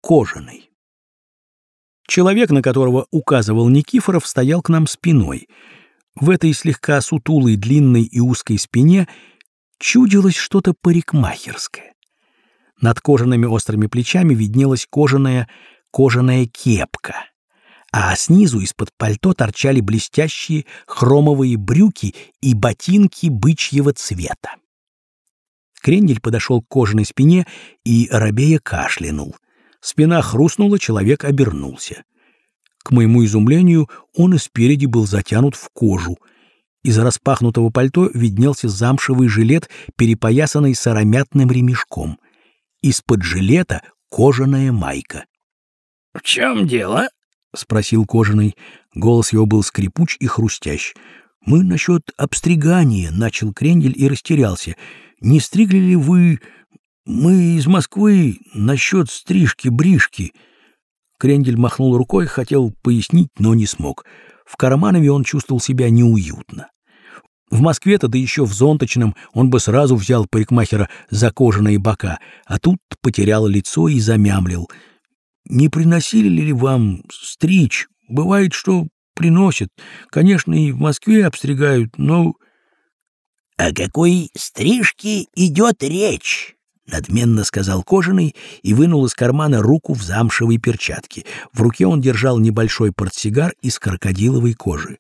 Кожаный. Человек, на которого указывал Никифоров, стоял к нам спиной. В этой слегка сутулой, длинной и узкой спине чудилось что-то парикмахерское. Над кожаными острыми плечами виднелась кожаная кепка, а снизу из-под пальто торчали блестящие хромовые брюки и ботинки бычьего цвета. Крендель подошел к кожаной спине и робея кашлянул. Спина хрустнула, человек обернулся. К моему изумлению, он и спереди был затянут в кожу. Из распахнутого пальто виднелся замшевый жилет, перепоясанный сыромятным ремешком. Из-под жилета кожаная майка. — В чем дело? — спросил Кожаный. Голос его был скрипуч и хрустящ. — Мы насчет обстригания, — начал Крендель и растерялся. — Не стригли ли вы... Мы из Москвы насчет стрижки-брижки. Крендель махнул рукой, хотел пояснить, но не смог. В Карманове он чувствовал себя неуютно. В Москве-то, да еще в Зонточном, он бы сразу взял парикмахера за кожаные бока, а тут потерял лицо и замямлил. «Не приносили ли вам стричь? Бывает, что приносят. Конечно, и в Москве обстригают, но...» «О какой стрижке идет речь?» — надменно сказал Кожаный и вынул из кармана руку в замшевой перчатке. В руке он держал небольшой портсигар из крокодиловой кожи.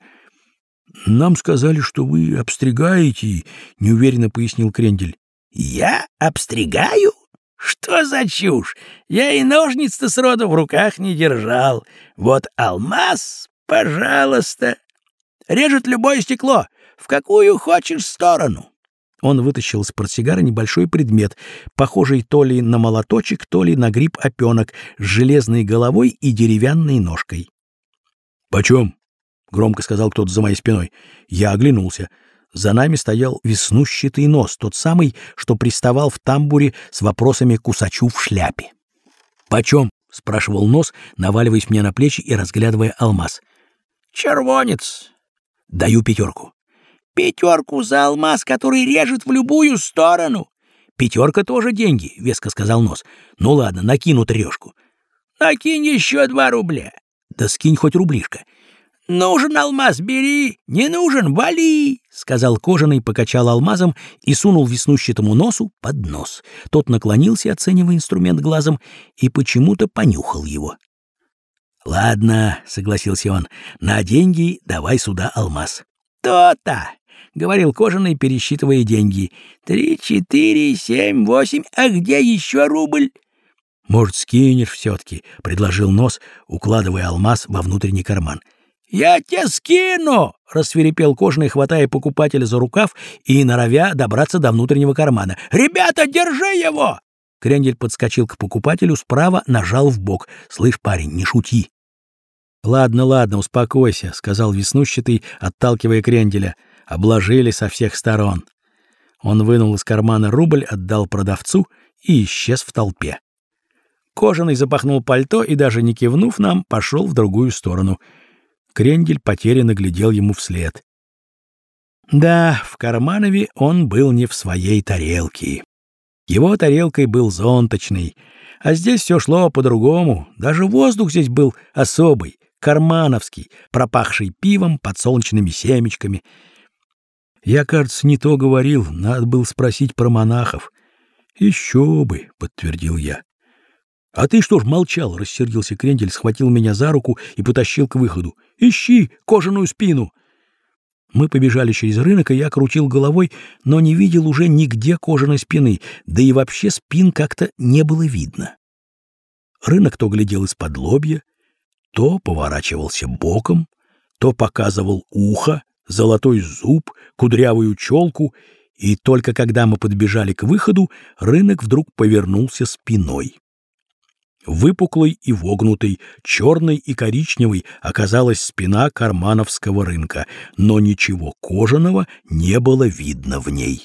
«Нам сказали, что вы обстригаете», — неуверенно пояснил Крендель. «Я обстригаю? Что за чушь? Я и ножниц-то сроду в руках не держал. Вот алмаз, пожалуйста. Режет любое стекло, в какую хочешь сторону». Он вытащил из портсигара небольшой предмет, похожий то ли на молоточек, то ли на гриб-опенок, с железной головой и деревянной ножкой. «Почем?» — громко сказал кто-то за моей спиной. Я оглянулся. За нами стоял веснущатый нос, тот самый, что приставал в тамбуре с вопросами к усачу в шляпе. «Почем?» — спрашивал нос, наваливаясь мне на плечи и разглядывая алмаз. «Червонец». «Даю 5. 5 за алмаз, который режет в любую сторону». 5 тоже деньги, — веско сказал нос. Ну ладно, накину 3. «Накинь еще 2 рубля». «Да скинь хоть рублишко». «Нужен алмаз, бери, не нужен, вали», — сказал Кожаный, покачал алмазом и сунул веснущатому носу под нос. Тот наклонился, оценивая инструмент глазом, и почему-то понюхал его. «Ладно», — согласился он, — «на деньги давай сюда алмаз». «То-то», — говорил Кожаный, пересчитывая деньги. 3, 4, 7, 8, а где еще рубль? «Может, скинешь все-таки», — предложил нос, укладывая алмаз во внутренний карман. «Я тебе скину!» — рассвирепел Кожаный, хватая покупателя за рукав и норовя добраться до внутреннего кармана. «Ребята, держи его!» Крендель подскочил к покупателю, справа нажал в бок. «Слышь, парень, не шути». «Ладно, ладно, успокойся», — сказал веснущатый, отталкивая Кренделя. «Обложили со всех сторон». Он вынул из кармана рубль, отдал продавцу и исчез в толпе. Кожаный запахнул пальто и, даже не кивнув нам, пошел в другую сторону. Крендель потерянно глядел ему вслед. Да, в Карманове он был не в своей тарелке. Его тарелкой был Зонточный, а здесь все шло по-другому. Даже воздух здесь был особый, кармановский, пропахший пивом, подсолнечными семечками. Я, кажется, не то говорил, надо было спросить про монахов. «Еще бы», — подтвердил я. «А ты что ж молчал?» — рассердился Крендель, схватил меня за руку и потащил к выходу. «Ищи кожаную спину!» Мы побежали через рынок, и я крутил головой, но не видел уже нигде кожаной спины, да и вообще спин как-то не было видно. Рынок то глядел из-под лобья, то поворачивался боком, то показывал ухо, золотой зуб, кудрявую челку, и только когда мы подбежали к выходу, рынок вдруг повернулся спиной. Выпуклой и вогнутой, черной и коричневой оказалась спина кармановского рынка, но ничего кожаного не было видно в ней.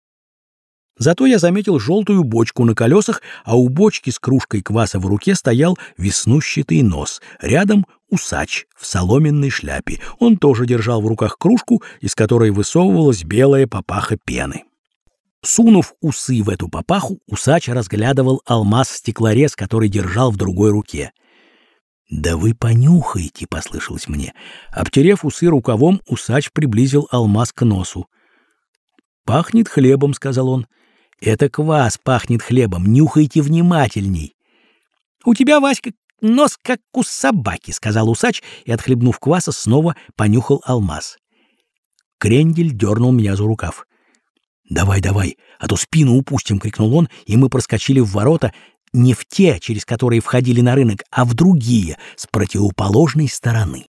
Зато я заметил желтую бочку на колесах, а у бочки с кружкой кваса в руке стоял веснущатый нос, рядом усач в соломенной шляпе. Он тоже держал в руках кружку, из которой высовывалась белая папаха пены. Сунув усы в эту папаху, усач разглядывал алмаз-стеклорез, который держал в другой руке. «Да вы понюхайте», — послышалось мне. Обтерев усы рукавом, усач приблизил алмаз к носу. «Пахнет хлебом», — сказал он. «Это квас пахнет хлебом. Нюхайте внимательней». «У тебя, Васька, нос как у собаки», — сказал усач и, отхлебнув кваса, снова понюхал алмаз. Крендель дернул меня за рукав. «Давай, давай, а то спину упустим», — крикнул он, и мы проскочили в ворота, не в те, через которые входили на рынок, а в другие, с противоположной стороны.